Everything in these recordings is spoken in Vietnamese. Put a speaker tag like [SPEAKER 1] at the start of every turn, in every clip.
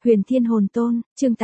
[SPEAKER 1] Huyền Thiên Hồn Tôn, chương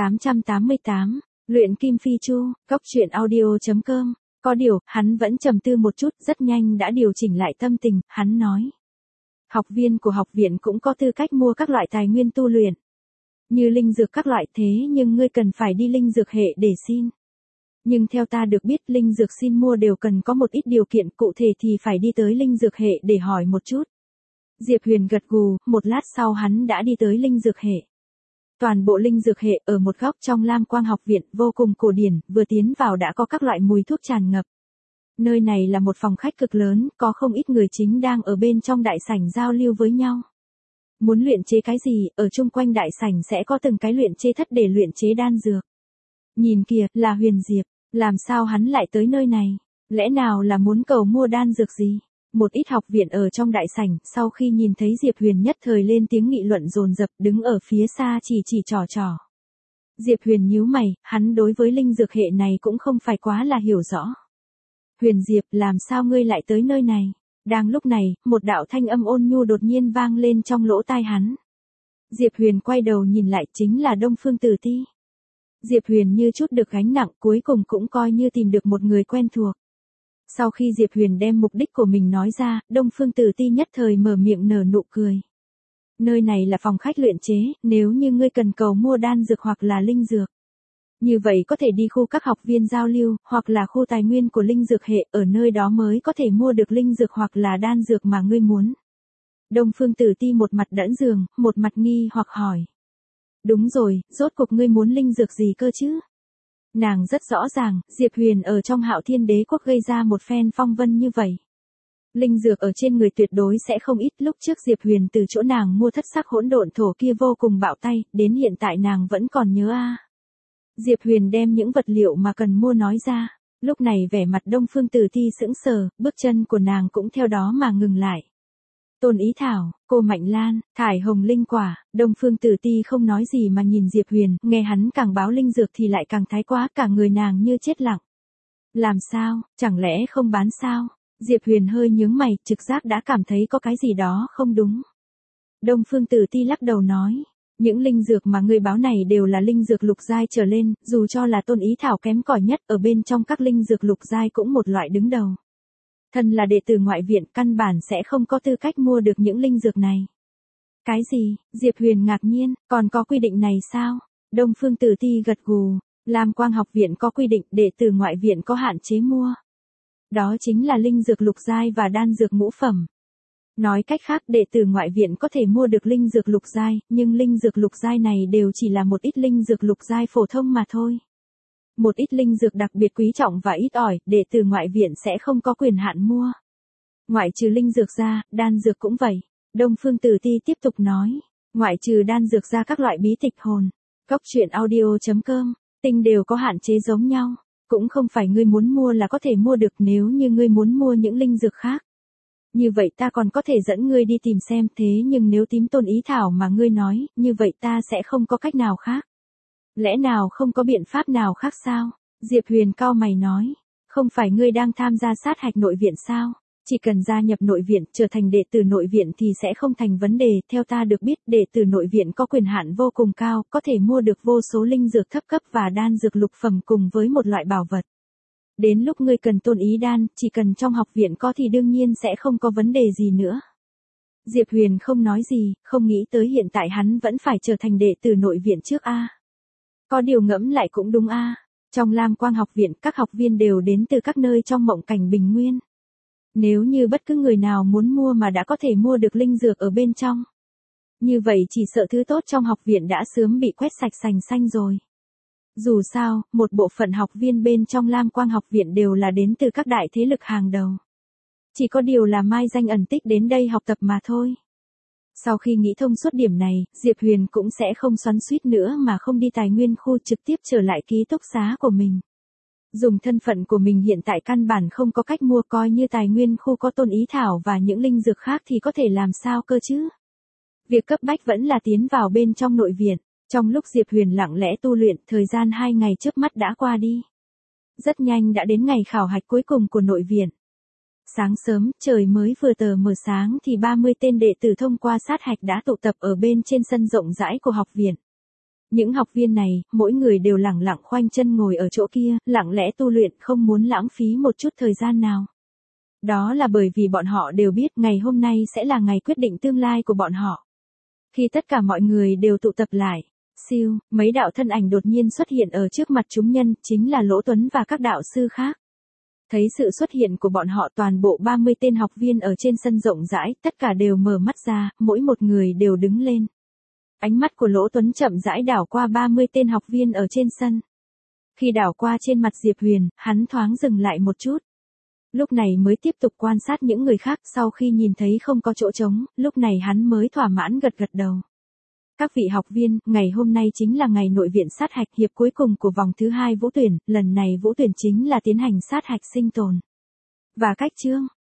[SPEAKER 1] 888, Luyện Kim Phi Chu, Cốc truyện audio.com. Có điều, hắn vẫn trầm tư một chút, rất nhanh đã điều chỉnh lại tâm tình, hắn nói. Học viên của học viện cũng có tư cách mua các loại tài nguyên tu luyện. Như linh dược các loại thế nhưng ngươi cần phải đi linh dược hệ để xin. Nhưng theo ta được biết linh dược xin mua đều cần có một ít điều kiện cụ thể thì phải đi tới linh dược hệ để hỏi một chút. Diệp Huyền gật gù, một lát sau hắn đã đi tới linh dược hệ. Toàn bộ linh dược hệ ở một góc trong Lam Quang học viện vô cùng cổ điển, vừa tiến vào đã có các loại mùi thuốc tràn ngập. Nơi này là một phòng khách cực lớn, có không ít người chính đang ở bên trong đại sảnh giao lưu với nhau. Muốn luyện chế cái gì, ở chung quanh đại sảnh sẽ có từng cái luyện chế thất để luyện chế đan dược. Nhìn kìa, là Huyền Diệp, làm sao hắn lại tới nơi này? Lẽ nào là muốn cầu mua đan dược gì? Một ít học viện ở trong đại sảnh, sau khi nhìn thấy Diệp Huyền nhất thời lên tiếng nghị luận dồn dập, đứng ở phía xa chỉ trò. Diệp Huyền nhíu mày, hắn đối với linh dược hệ này cũng không phải quá là hiểu rõ. Huyền Diệp, làm sao ngươi lại tới nơi này? Đang lúc này, một đạo thanh âm ôn nhu đột nhiên vang lên trong lỗ tai hắn. Diệp Huyền quay đầu nhìn lại, chính là Đông Phương Tử Ti. Diệp Huyền như chút được gánh nặng, cuối cùng cũng coi như tìm được một người quen thuộc. Sau khi Diệp Huyền đem mục đích của mình nói ra, Đông Phương Tử Ti nhất thời mở miệng nở nụ cười. Nơi này là phòng khách luyện chế, nếu như ngươi cần cầu mua đan dược hoặc là linh dược. Như vậy có thể đi khu các học viên giao lưu, hoặc là khu tài nguyên của linh dược hệ, ở nơi đó mới có thể mua được linh dược hoặc là đan dược mà ngươi muốn. Đông Phương Tử Ti một mặt đẫn giường, một mặt nghi hoặc hỏi. Đúng rồi, rốt cuộc ngươi muốn linh dược gì cơ chứ? Nàng rất rõ ràng, Diệp Huyền ở trong Hạo Thiên Đế quốc gây ra một phen phong vân như vậy. Linh dược ở trên người tuyệt đối sẽ không ít, lúc trước Diệp Huyền từ chỗ nàng mua thất sắc hỗn độn thổ kia vô cùng bạo tay, đến hiện tại nàng vẫn còn nhớ a. Diệp Huyền đem những vật liệu mà cần mua nói ra, lúc này vẻ mặt Đông Phương Tử Ti sững sờ, bước chân của nàng cũng theo đó mà ngừng lại. Tôn Ý Thảo, Cô Mạnh Lan, Thải Hồng Linh Quả, Đông Phương Tử Ti không nói gì mà nhìn Diệp Huyền, nghe hắn càng báo linh dược thì lại càng thái quá, cả người nàng như chết lặng. Làm sao, chẳng lẽ không bán sao? Diệp Huyền hơi nhướng mày, trực giác đã cảm thấy có cái gì đó không đúng. Đông Phương Tử Ti lắc đầu nói, những linh dược mà ngươi báo này đều là linh dược lục giai trở lên, dù cho là Tôn Ý Thảo kém cỏi nhất ở bên trong các linh dược lục giai cũng một loại đứng đầu. Thân là đệ tử ngoại viện căn bản sẽ không có tư cách mua được những linh dược này. Cái gì? Diệp Huyền ngạc nhiên, còn có quy định này sao? Đông Phương Tử Ti gật gù, Lam Quang học viện có quy định, đệ tử ngoại viện có hạn chế mua. Đó chính là linh dược lục giai và đan dược ngũ phẩm. Nói cách khác, đệ tử ngoại viện có thể mua được linh dược lục giai, nhưng linh dược lục giai này đều chỉ là một ít linh dược lục giai phổ thông mà thôi. Một ít linh dược đặc biệt quý trọng và ít ỏi, đệ tử ngoại viện sẽ không có quyền hạn mua. Ngoại trừ linh dược ra, đan dược cũng vậy. Đông Phương Tử Ti tiếp tục nói, ngoại trừ đan dược ra các loại bí tịch hồn, Cốc truyện audio.com, tinh đều có hạn chế giống nhau. Cũng không phải ngươi muốn mua là có thể mua được, nếu như ngươi muốn mua những linh dược khác. Như vậy ta còn có thể dẫn ngươi đi tìm xem, thế nhưng nếu tím Tôn Ý Thảo mà ngươi nói, như vậy ta sẽ không có cách nào khác. Lẽ nào không có biện pháp nào khác sao? Diệp Huyền cau mày nói, không phải ngươi đang tham gia sát hạch nội viện sao? Chỉ cần gia nhập nội viện, trở thành đệ tử nội viện thì sẽ không thành vấn đề, theo ta được biết, đệ tử nội viện có quyền hạn vô cùng cao, có thể mua được vô số linh dược thấp cấp và đan dược lục phẩm cùng với một loại bảo vật. Đến lúc ngươi cần Tôn Ý đan, chỉ cần trong học viện có thì đương nhiên sẽ không có vấn đề gì nữa. Diệp Huyền không nói gì, không nghĩ tới hiện tại hắn vẫn phải trở thành đệ tử nội viện trước a. Có điều ngẫm lại cũng đúng a. Trong Lam Quang học viện, các học viên đều đến từ các nơi trong mộng cảnh bình nguyên. Nếu như bất cứ người nào muốn mua mà đã có thể mua được linh dược ở bên trong. Như vậy chỉ sợ thứ tốt trong học viện đã sớm bị quét sạch sành xanh rồi. Dù sao, một bộ phận học viên bên trong Lam Quang học viện đều là đến từ các đại thế lực hàng đầu. Chỉ có điều là mai danh ẩn tích đến đây học tập mà thôi. Sau khi nghĩ thông suốt điểm này, Diệp Huyền cũng sẽ không xoắn xuýt nữa mà không đi tài nguyên khu, trực tiếp trở lại ký túc xá của mình. Dùng thân phận của mình hiện tại căn bản không có cách mua, coi như tài nguyên khu có Tôn Ý Thảo và những linh dược khác thì có thể làm sao cơ chứ? Việc cấp bách vẫn là tiến vào bên trong nội viện. Trong lúc Diệp Huyền lặng lẽ tu luyện, thời gian 2 ngày trước mắt đã qua đi. Rất nhanh đã đến ngày khảo hạch cuối cùng của nội viện. Sáng sớm, trời mới vừa tờ mờ sáng thì 30 tên đệ tử thông qua sát hạch đã tụ tập ở bên trên sân rộng rãi của học viện. Những học viên này, mỗi người đều lẳng lặng khoanh chân ngồi ở chỗ kia, lặng lẽ tu luyện không muốn lãng phí một chút thời gian nào. Đó là bởi vì bọn họ đều biết ngày hôm nay sẽ là ngày quyết định tương lai của bọn họ. Khi tất cả mọi người đều tụ tập lại, siêu, mấy đạo thân ảnh đột nhiên xuất hiện ở trước mặt chúng nhân, chính là Lỗ Tuấn và các đạo sư khác. Thấy sự xuất hiện của bọn họ, toàn bộ 30 tên học viên ở trên sân rộng rãi, tất cả đều mở mắt ra, mỗi một người đều đứng lên. Ánh mắt của Lỗ Tuấn chậm rãi đảo qua 30 tên học viên ở trên sân. Khi đảo qua trên mặt Diệp Huyền, hắn thoáng dừng lại một chút. Lúc này mới tiếp tục quan sát những người khác, sau khi nhìn thấy không có chỗ trống, lúc này hắn mới thỏa mãn gật gật đầu. Các vị học viên, ngày hôm nay chính là ngày nội viện sát hạch hiệp cuối cùng của vòng thứ 2 vũ tuyển, lần này vũ tuyển chính là tiến hành sát hạch sinh tồn và cách chương.